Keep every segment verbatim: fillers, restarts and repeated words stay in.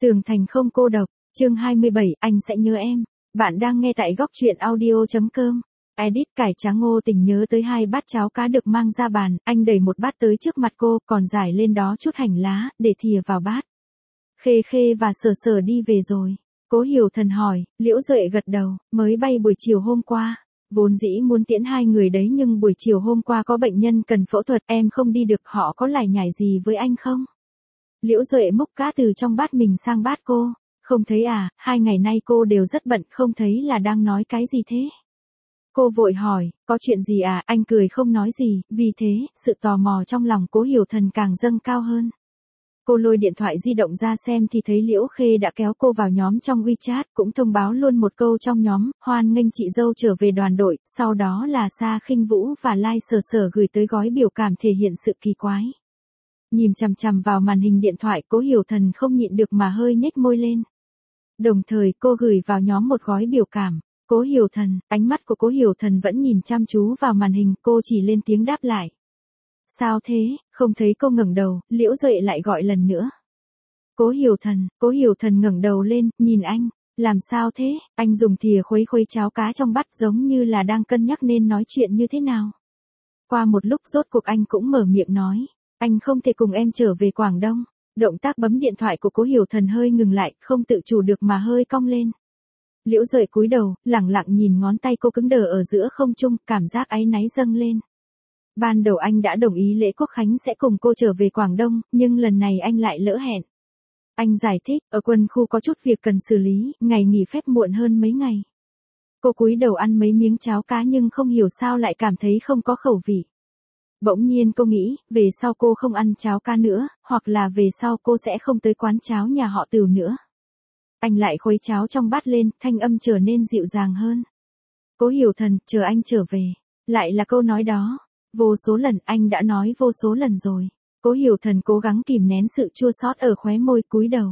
Tường thành không cô độc, chương hai mươi bảy, anh sẽ nhớ em. Bạn đang nghe tại góc truyện audio chấm com. Edit cải trắng Ngô Tình nhớ tới hai bát cháo cá được mang ra bàn, anh đẩy một bát tới trước mặt cô, còn rải lên đó chút hành lá, để thìa vào bát. Khê Khê và Sở Sở đi về rồi. Cố Hiểu Thần hỏi, Liễu Duệ gật đầu, mới bay buổi chiều hôm qua. Vốn dĩ muốn tiễn hai người đấy nhưng buổi chiều hôm qua có bệnh nhân cần phẫu thuật, em không đi được, họ có lải nhải gì với anh không? Liễu Duệ múc cá từ trong bát mình sang bát cô. Không thấy à, hai ngày nay cô đều rất bận, không thấy là đang nói cái gì thế? Cô vội hỏi, có chuyện gì à, anh cười không nói gì, vì thế, sự tò mò trong lòng Cố Hiểu Thần càng dâng cao hơn. Cô lôi điện thoại di động ra xem thì thấy Liễu Khê đã kéo cô vào nhóm trong WeChat, cũng thông báo luôn một câu trong nhóm, hoan nghênh chị dâu trở về đoàn đội, sau đó là Sa Khinh Vũ và Lai Sở Sở gửi tới gói biểu cảm thể hiện sự kỳ quái. Nhìn chằm chằm vào màn hình điện thoại, Cố Hiểu Thần không nhịn được mà hơi nhếch môi lên. Đồng thời cô gửi vào nhóm một gói biểu cảm. Cố Hiểu Thần, ánh mắt của Cố Hiểu Thần vẫn nhìn chăm chú vào màn hình, cô chỉ lên tiếng đáp lại. Sao thế, không thấy cô ngẩng đầu, Liễu Duệ lại gọi lần nữa. Cố Hiểu Thần, Cố Hiểu Thần ngẩng đầu lên, nhìn anh, làm sao thế, anh dùng thìa khuấy khuấy cháo cá trong bát giống như là đang cân nhắc nên nói chuyện như thế nào. Qua một lúc rốt cuộc anh cũng mở miệng nói, anh không thể cùng em trở về Quảng Đông. Động tác bấm điện thoại của Cố Hiểu Thần hơi ngừng lại, không tự chủ được mà hơi cong lên. Liễu Duệ cúi đầu, lẳng lặng nhìn ngón tay cô cứng đờ ở giữa không trung, cảm giác áy náy dâng lên. Ban đầu anh đã đồng ý lễ quốc khánh sẽ cùng cô trở về Quảng Đông, nhưng lần này anh lại lỡ hẹn. Anh giải thích, ở quân khu có chút việc cần xử lý, ngày nghỉ phép muộn hơn mấy ngày. Cô cúi đầu ăn mấy miếng cháo cá nhưng không hiểu sao lại cảm thấy không có khẩu vị. Bỗng nhiên cô nghĩ, về sau cô không ăn cháo cá nữa, hoặc là về sau cô sẽ không tới quán cháo nhà họ Tửu nữa. Anh lại khuấy cháo trong bát lên, thanh âm trở nên dịu dàng hơn. Cố Hiểu Thần, chờ anh trở về. Lại là câu nói đó. Vô số lần, anh đã nói vô số lần rồi. Cố Hiểu Thần cố gắng kìm nén sự chua xót ở khóe môi, cúi đầu.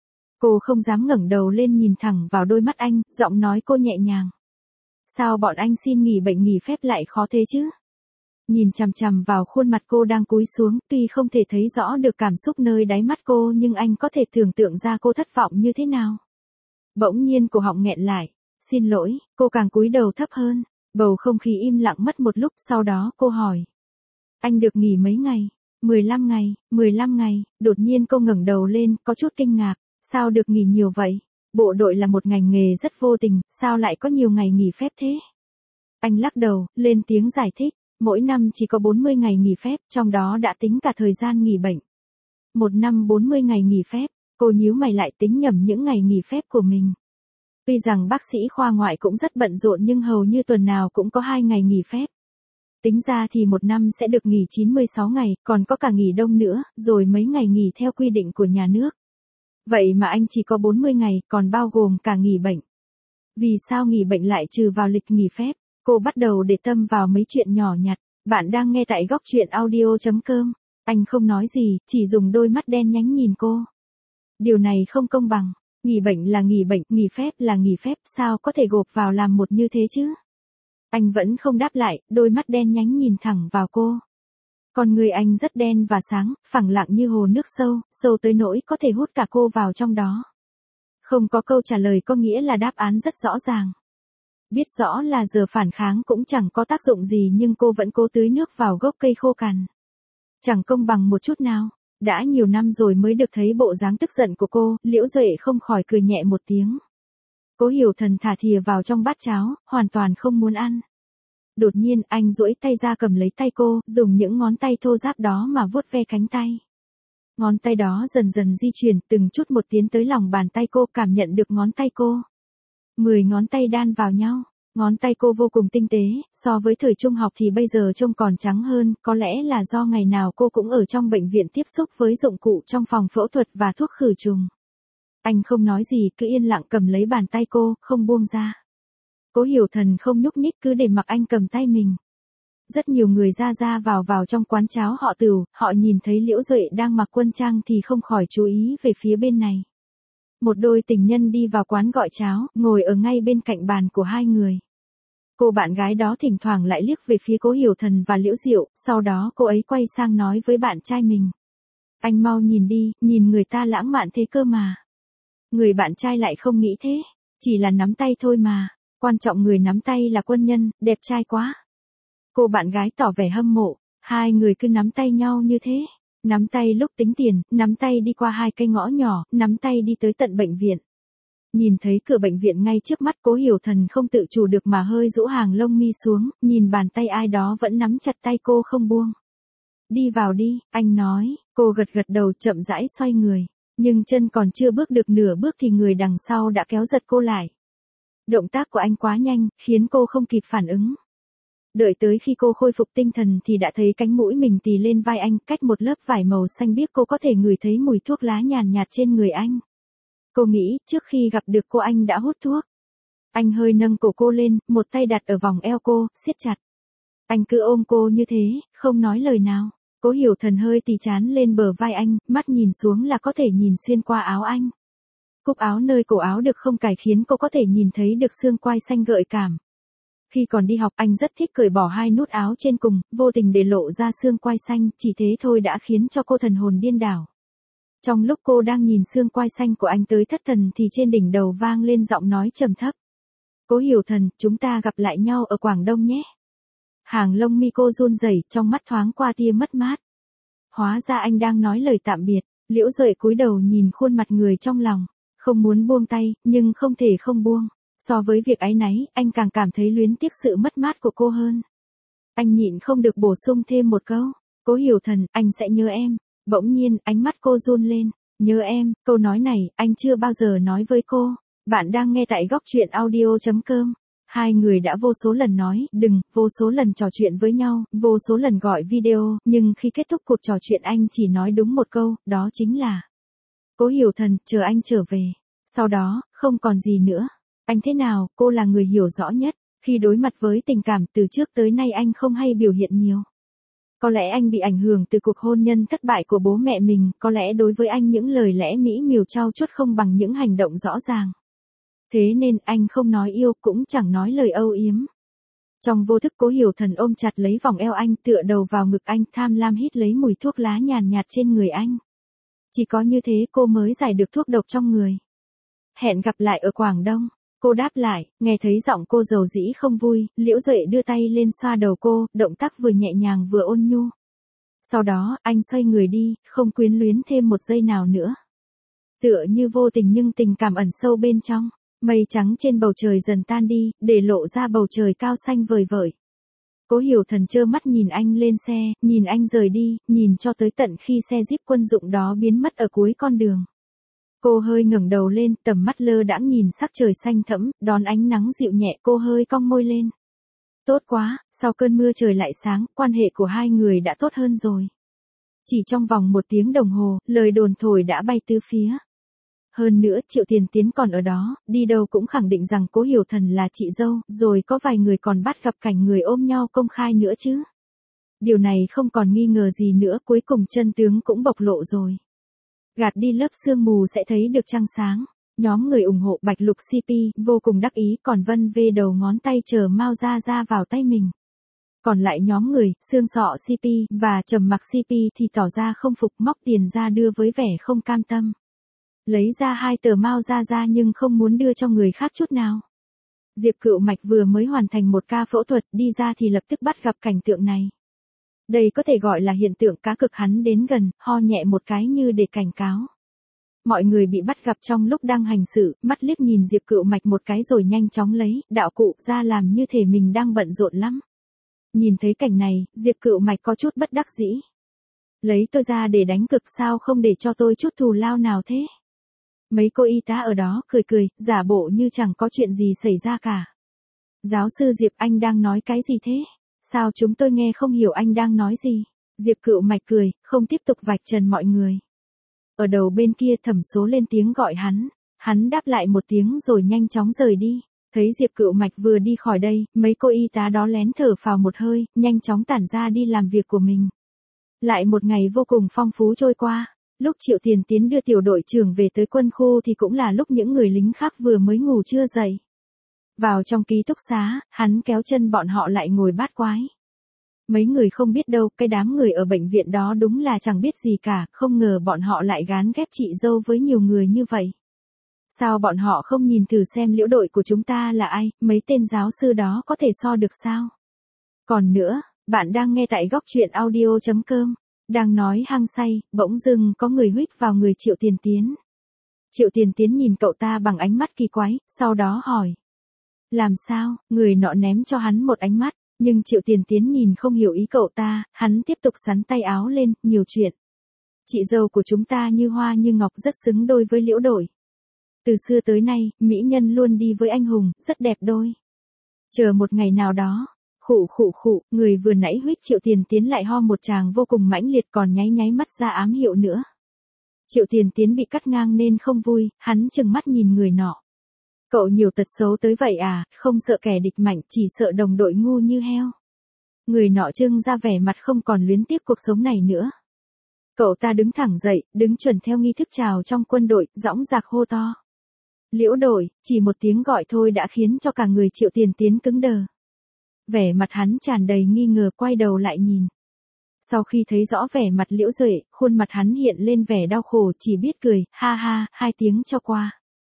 Cô không dám ngẩng đầu lên nhìn thẳng vào đôi mắt anh, giọng nói cô nhẹ nhàng. Sao bọn anh xin nghỉ bệnh nghỉ phép lại khó thế chứ? Nhìn chằm chằm vào khuôn mặt cô đang cúi xuống, tuy không thể thấy rõ được cảm xúc nơi đáy mắt cô nhưng anh có thể tưởng tượng ra cô thất vọng như thế nào. Bỗng nhiên cổ họng nghẹn lại. Xin lỗi, cô càng cúi đầu thấp hơn. Bầu không khí im lặng mất một lúc, sau đó cô hỏi. Anh được nghỉ mấy ngày? mười lăm ngày, mười lăm ngày, đột nhiên cô ngẩng đầu lên, có chút kinh ngạc. Sao được nghỉ nhiều vậy? Bộ đội là một ngành nghề rất vô tình, sao lại có nhiều ngày nghỉ phép thế? Anh lắc đầu, lên tiếng giải thích. Mỗi năm chỉ có bốn mươi ngày nghỉ phép, trong đó đã tính cả thời gian nghỉ bệnh. Một năm bốn mươi ngày nghỉ phép, cô nhíu mày lại tính nhầm những ngày nghỉ phép của mình. Tuy rằng bác sĩ khoa ngoại cũng rất bận rộn nhưng hầu như tuần nào cũng có hai ngày nghỉ phép. Tính ra thì một năm sẽ được nghỉ chín mươi sáu ngày, còn có cả nghỉ đông nữa, rồi mấy ngày nghỉ theo quy định của nhà nước. Vậy mà anh chỉ có bốn mươi ngày, còn bao gồm cả nghỉ bệnh. Vì sao nghỉ bệnh lại trừ vào lịch nghỉ phép? Cô bắt đầu để tâm vào mấy chuyện nhỏ nhặt. Bạn đang nghe tại góc truyện audio chấm com. Anh không nói gì, chỉ dùng đôi mắt đen nhánh nhìn cô. Điều này không công bằng. Nghỉ bệnh là nghỉ bệnh, nghỉ phép là nghỉ phép, sao có thể gộp vào làm một như thế chứ? Anh vẫn không đáp lại, đôi mắt đen nhánh nhìn thẳng vào cô. Con người anh rất đen và sáng, phẳng lặng như hồ nước sâu, sâu tới nỗi có thể hút cả cô vào trong đó. Không có câu trả lời có nghĩa là đáp án rất rõ ràng. Biết rõ là giờ phản kháng cũng chẳng có tác dụng gì nhưng cô vẫn cố tưới nước vào gốc cây khô cằn. Chẳng công bằng một chút nào. Đã nhiều năm rồi mới được thấy bộ dáng tức giận của cô, Liễu Duệ không khỏi cười nhẹ một tiếng. Cố Hiểu Thần thả thìa vào trong bát cháo, hoàn toàn không muốn ăn. Đột nhiên anh duỗi tay ra cầm lấy tay cô, dùng những ngón tay thô ráp đó mà vuốt ve cánh tay. Ngón tay đó dần dần di chuyển, từng chút một tiến tới lòng bàn tay cô, cảm nhận được ngón tay cô. Mười ngón tay đan vào nhau, ngón tay cô vô cùng tinh tế, so với thời trung học thì bây giờ trông còn trắng hơn, có lẽ là do ngày nào cô cũng ở trong bệnh viện tiếp xúc với dụng cụ trong phòng phẫu thuật và thuốc khử trùng. Anh không nói gì, cứ yên lặng cầm lấy bàn tay cô, không buông ra. Cố Hiểu Thần không nhúc nhích, cứ để mặc anh cầm tay mình. Rất nhiều người ra ra vào vào trong quán cháo họ Tửu, họ nhìn thấy Liễu Duệ đang mặc quân trang thì không khỏi chú ý về phía bên này. Một đôi tình nhân đi vào quán gọi cháo, ngồi ở ngay bên cạnh bàn của hai người. Cô bạn gái đó thỉnh thoảng lại liếc về phía Cố Hiểu Thần và Liễu Diệu, sau đó cô ấy quay sang nói với bạn trai mình. Anh mau nhìn đi, nhìn người ta lãng mạn thế cơ mà. Người bạn trai lại không nghĩ thế. Chỉ là nắm tay thôi mà. Quan trọng người nắm tay là quân nhân, đẹp trai quá. Cô bạn gái tỏ vẻ hâm mộ. Hai người cứ nắm tay nhau như thế. Nắm tay lúc tính tiền, nắm tay đi qua hai cây ngõ nhỏ, nắm tay đi tới tận bệnh viện. Nhìn thấy cửa bệnh viện ngay trước mắt, Cố Hiểu Thần không tự chủ được mà hơi rũ hàng lông mi xuống, nhìn bàn tay ai đó vẫn nắm chặt tay cô không buông. Đi vào đi, anh nói, cô gật gật đầu chậm rãi xoay người. Nhưng chân còn chưa bước được nửa bước thì người đằng sau đã kéo giật cô lại. Động tác của anh quá nhanh, khiến cô không kịp phản ứng. Đợi tới khi cô khôi phục tinh thần thì đã thấy cánh mũi mình tì lên vai anh, cách một lớp vải màu xanh biếc cô có thể ngửi thấy mùi thuốc lá nhàn nhạt trên người anh. Cô nghĩ trước khi gặp được cô anh đã hút thuốc. Anh hơi nâng cổ cô lên, một tay đặt ở vòng eo cô, siết chặt. Anh cứ ôm cô như thế, không nói lời nào. Cố Hiểu Thần hơi tì chán lên bờ vai anh, mắt nhìn xuống là có thể nhìn xuyên qua áo anh. Cúc áo nơi cổ áo được không cài khiến cô có thể nhìn thấy được xương quai xanh gợi cảm. Khi còn đi học anh rất thích cởi bỏ hai nút áo trên cùng, vô tình để lộ ra xương quai xanh, chỉ thế thôi đã khiến cho cô thần hồn điên đảo. Trong lúc cô đang nhìn xương quai xanh của anh tới thất thần thì trên đỉnh đầu vang lên giọng nói trầm thấp. Cố Hiểu Thần, chúng ta gặp lại nhau ở Quảng Đông nhé. Hàng lông mi cô run rẩy, trong mắt thoáng qua tia mất mát. Hóa ra anh đang nói lời tạm biệt. Liễu Duệ cúi đầu nhìn khuôn mặt người trong lòng, không muốn buông tay, nhưng không thể không buông. So với việc áy náy, anh càng cảm thấy luyến tiếc sự mất mát của cô hơn. Anh nhịn không được bổ sung thêm một câu. Cố Hiểu Thần, anh sẽ nhớ em. Bỗng nhiên, ánh mắt cô run lên. Nhớ em, câu nói này, anh chưa bao giờ nói với cô. Bạn đang nghe tại góc truyện audio chấm com. Hai người đã vô số lần nói, đừng, vô số lần trò chuyện với nhau, vô số lần gọi video, nhưng khi kết thúc cuộc trò chuyện anh chỉ nói đúng một câu, đó chính là Cố Hiểu Thần, chờ anh trở về. Sau đó, không còn gì nữa. Anh thế nào, cô là người hiểu rõ nhất. Khi đối mặt với tình cảm từ trước tới nay anh không hay biểu hiện nhiều. Có lẽ anh bị ảnh hưởng từ cuộc hôn nhân thất bại của bố mẹ mình, có lẽ đối với anh những lời lẽ mỹ miều trau chuốt không bằng những hành động rõ ràng. Thế nên anh không nói yêu cũng chẳng nói lời âu yếm. Trong vô thức Cố Hiểu Thần ôm chặt lấy vòng eo anh, tựa đầu vào ngực anh, tham lam hít lấy mùi thuốc lá nhàn nhạt trên người anh. Chỉ có như thế cô mới giải được thuốc độc trong người. Hẹn gặp lại ở Quảng Đông. Cô đáp lại, nghe thấy giọng cô dầu dĩ không vui, Liễu Duệ đưa tay lên xoa đầu cô, động tác vừa nhẹ nhàng vừa ôn nhu. Sau đó, anh xoay người đi, không quyến luyến thêm một giây nào nữa. Tựa như vô tình nhưng tình cảm ẩn sâu bên trong. Mây trắng trên bầu trời dần tan đi, để lộ ra bầu trời cao xanh vời vợi. Cố Hiểu Thần trơ mắt nhìn anh lên xe, nhìn anh rời đi, nhìn cho tới tận khi xe Jeep quân dụng đó biến mất ở cuối con đường. Cô hơi ngẩng đầu lên, tầm mắt lơ đãng nhìn sắc trời xanh thẫm, đón ánh nắng dịu nhẹ, cô hơi cong môi lên. Tốt quá, sau cơn mưa trời lại sáng, quan hệ của hai người đã tốt hơn rồi. Chỉ trong vòng một tiếng đồng hồ, lời đồn thổi đã bay tứ phía. Hơn nữa, Triệu Tiền Tiến còn ở đó, đi đâu cũng khẳng định rằng Cố Hiểu Thần là chị dâu, rồi có vài người còn bắt gặp cảnh người ôm nhau công khai nữa chứ. Điều này không còn nghi ngờ gì nữa, cuối cùng chân tướng cũng bộc lộ rồi. Gạt đi lớp sương mù sẽ thấy được trăng sáng. Nhóm người ủng hộ Bạch Lục xê pê, vô cùng đắc ý, còn Vân vê đầu ngón tay chờ Mao Gia Gia vào tay mình. Còn lại nhóm người, Xương Sọ xê pê, và Trầm Mặc xê pê thì tỏ ra không phục, móc tiền ra đưa với vẻ không cam tâm. Lấy ra hai tờ Mao Gia Gia nhưng không muốn đưa cho người khác chút nào. Diệp Cựu Mạch vừa mới hoàn thành một ca phẫu thuật, đi ra thì lập tức bắt gặp cảnh tượng này. Đây có thể gọi là hiện tượng cá cực, hắn đến gần, ho nhẹ một cái như để cảnh cáo. Mọi người bị bắt gặp trong lúc đang hành sự, mắt liếc nhìn Diệp Cựu Mạch một cái rồi nhanh chóng lấy, đạo cụ ra làm như thể mình đang bận rộn lắm. Nhìn thấy cảnh này, Diệp Cựu Mạch có chút bất đắc dĩ. Lấy tôi ra để đánh cực sao không để cho tôi chút thù lao nào thế? Mấy cô y tá ở đó cười cười, giả bộ như chẳng có chuyện gì xảy ra cả. Giáo sư Diệp, anh đang nói cái gì thế? Sao chúng tôi nghe không hiểu anh đang nói gì? Diệp Cựu Mạch cười, không tiếp tục vạch trần mọi người. Ở đầu bên kia Thẩm Số lên tiếng gọi hắn. Hắn đáp lại một tiếng rồi nhanh chóng rời đi. Thấy Diệp Cựu Mạch vừa đi khỏi đây, mấy cô y tá đó lén thở phào một hơi, nhanh chóng tản ra đi làm việc của mình. Lại một ngày vô cùng phong phú trôi qua. Lúc Triệu Tiền Tiến đưa tiểu đội trưởng về tới quân khu thì cũng là lúc những người lính khác vừa mới ngủ chưa dậy. Vào trong ký túc xá, hắn kéo chân bọn họ lại ngồi bát quái. Mấy người không biết đâu, cái đám người ở bệnh viện đó đúng là chẳng biết gì cả, không ngờ bọn họ lại gán ghép chị dâu với nhiều người như vậy. Sao bọn họ không nhìn thử xem liễu đội của chúng ta là ai, mấy tên giáo sư đó có thể so được sao? Còn nữa, bạn đang nghe tại góc truyện audio.com. Đang nói hăng say, bỗng dưng có người huých vào người Triệu Tiền Tiến. Triệu Tiền Tiến nhìn cậu ta bằng ánh mắt kỳ quái, sau đó hỏi. Làm sao? Người nọ ném cho hắn một ánh mắt, nhưng Triệu Tiền Tiến nhìn không hiểu ý cậu ta, hắn tiếp tục xắn tay áo lên, nhiều chuyện. Chị dâu của chúng ta như hoa như ngọc rất xứng đôi với liễu đội. Từ xưa tới nay, mỹ nhân luôn đi với anh hùng, rất đẹp đôi. Chờ một ngày nào đó, khụ khụ khụ, người vừa nãy huých Triệu Tiền Tiến lại ho một tràng vô cùng mãnh liệt còn nháy nháy mắt ra ám hiệu nữa. Triệu Tiền Tiến bị cắt ngang nên không vui, hắn trừng mắt nhìn người nọ. Cậu nhiều tật xấu tới vậy à, không sợ kẻ địch mạnh, chỉ sợ đồng đội ngu như heo. Người nọ trưng ra vẻ mặt không còn luyến tiếc cuộc sống này nữa. Cậu ta đứng thẳng dậy, đứng chuẩn theo nghi thức chào trong quân đội, dõng dạc hô to. Liễu đội, chỉ một tiếng gọi thôi đã khiến cho cả người Triệu Tiền Tiến cứng đờ. Vẻ mặt hắn tràn đầy nghi ngờ quay đầu lại nhìn. Sau khi thấy rõ vẻ mặt Liễu Duệ, khuôn mặt hắn hiện lên vẻ đau khổ chỉ biết cười, ha ha, hai tiếng cho qua.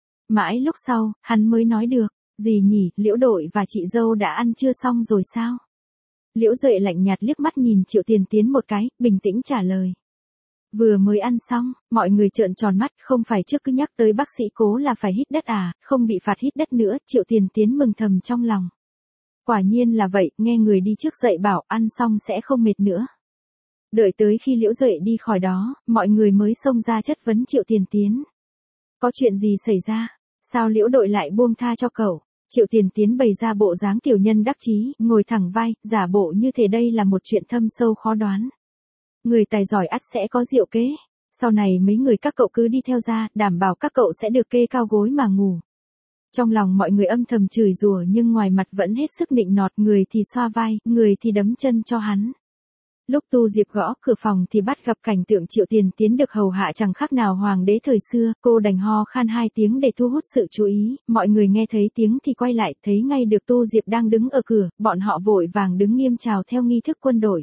Mãi lúc sau, hắn mới nói được, gì nhỉ, Liễu đội và chị dâu đã ăn chưa xong rồi sao? Liễu Duệ lạnh nhạt liếc mắt nhìn Triệu Tiền Tiến một cái, bình tĩnh trả lời. Vừa mới ăn xong, mọi người trợn tròn mắt, không phải trước cứ nhắc tới bác sĩ Cố là phải hít đất à, không bị phạt hít đất nữa, Triệu Tiền Tiến mừng thầm trong lòng. Quả nhiên là vậy, nghe người đi trước dạy bảo ăn xong sẽ không mệt nữa. Đợi tới khi Liễu Duệ đi khỏi đó, mọi người mới xông ra chất vấn Triệu Tiền Tiến. Có chuyện gì xảy ra? Sao Liễu đội lại buông tha cho cậu? Triệu Tiền Tiến bày ra bộ dáng tiểu nhân đắc chí, ngồi thẳng vai, giả bộ như thế đây là một chuyện thâm sâu khó đoán. Người tài giỏi ắt sẽ có diệu kế. Sau này mấy người các cậu cứ đi theo ra, đảm bảo các cậu sẽ được kê cao gối mà ngủ. Trong lòng mọi người âm thầm chửi rủa nhưng ngoài mặt vẫn hết sức nịnh nọt, người thì xoa vai, người thì đấm chân cho hắn. Lúc Tu Diệp gõ cửa phòng thì bắt gặp cảnh tượng Triệu Tiền Tiến được hầu hạ chẳng khác nào hoàng đế thời xưa, cô đành ho khan hai tiếng để thu hút sự chú ý, mọi người nghe thấy tiếng thì quay lại, thấy ngay được Tu Diệp đang đứng ở cửa, bọn họ vội vàng đứng nghiêm chào theo nghi thức quân đội.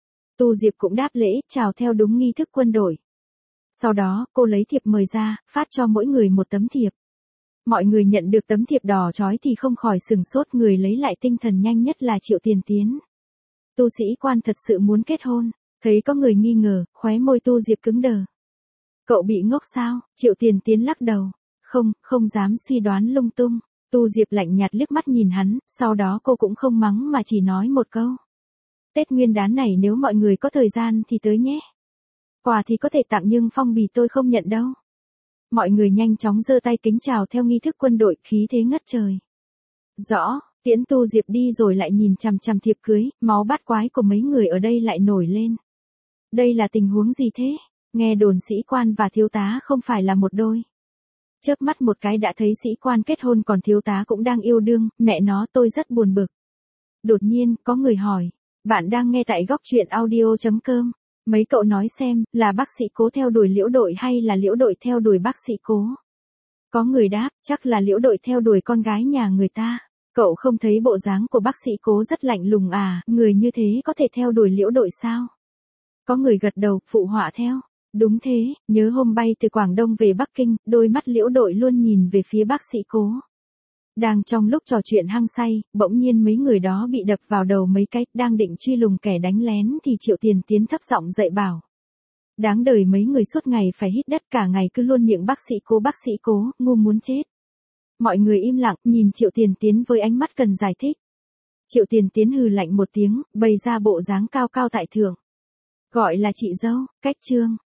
Tu Diệp cũng đáp lễ, chào theo đúng nghi thức quân đội. Sau đó, cô lấy thiệp mời ra, phát cho mỗi người một tấm thiệp. Mọi người nhận được tấm thiệp đỏ chói thì không khỏi sừng sốt, người lấy lại tinh thần nhanh nhất là Triệu Tiền Tiến. Tu sĩ quan thật sự muốn kết hôn, thấy có người nghi ngờ, khóe môi Tu Diệp cứng đờ. Cậu bị ngốc sao? Triệu Tiền Tiến lắc đầu. Không, không dám suy đoán lung tung. Tu Diệp lạnh nhạt liếc mắt nhìn hắn, sau đó cô cũng không mắng mà chỉ nói một câu. Tết Nguyên đán này nếu mọi người có thời gian thì tới nhé. Quà thì có thể tặng nhưng phong bì tôi không nhận đâu. Mọi người nhanh chóng giơ tay kính chào theo nghi thức quân đội, khí thế ngất trời. Rõ, Tiễn Tu Diệp đi rồi lại nhìn chằm chằm thiệp cưới, máu bát quái của mấy người ở đây lại nổi lên. Đây là tình huống gì thế? Nghe đồn sĩ quan và thiếu tá không phải là một đôi. Chớp mắt một cái đã thấy sĩ quan kết hôn còn thiếu tá cũng đang yêu đương, mẹ nó tôi rất buồn bực. Đột nhiên, có người hỏi, bạn đang nghe tại góc truyện audio.com. Mấy cậu nói xem, là bác sĩ Cố theo đuổi Liễu đội hay là Liễu đội theo đuổi bác sĩ Cố? Có người đáp, chắc là Liễu đội theo đuổi con gái nhà người ta. Cậu không thấy bộ dáng của bác sĩ Cố rất lạnh lùng à, người như thế có thể theo đuổi Liễu đội sao? Có người gật đầu, phụ họa theo. Đúng thế, nhớ hôm bay từ Quảng Đông về Bắc Kinh, đôi mắt Liễu đội luôn nhìn về phía bác sĩ Cố. Đang trong lúc trò chuyện hăng say, bỗng nhiên mấy người đó bị đập vào đầu mấy cái, đang định truy lùng kẻ đánh lén thì Triệu Tiền Tiến thấp giọng dạy bảo. Đáng đời mấy người suốt ngày phải hít đất, cả ngày cứ luôn miệng bác sĩ Cố bác sĩ Cố, ngu muốn chết. Mọi người im lặng, nhìn Triệu Tiền Tiến với ánh mắt cần giải thích. Triệu Tiền Tiến hừ lạnh một tiếng, bày ra bộ dáng cao cao tại thượng. Gọi là chị dâu, cách trương.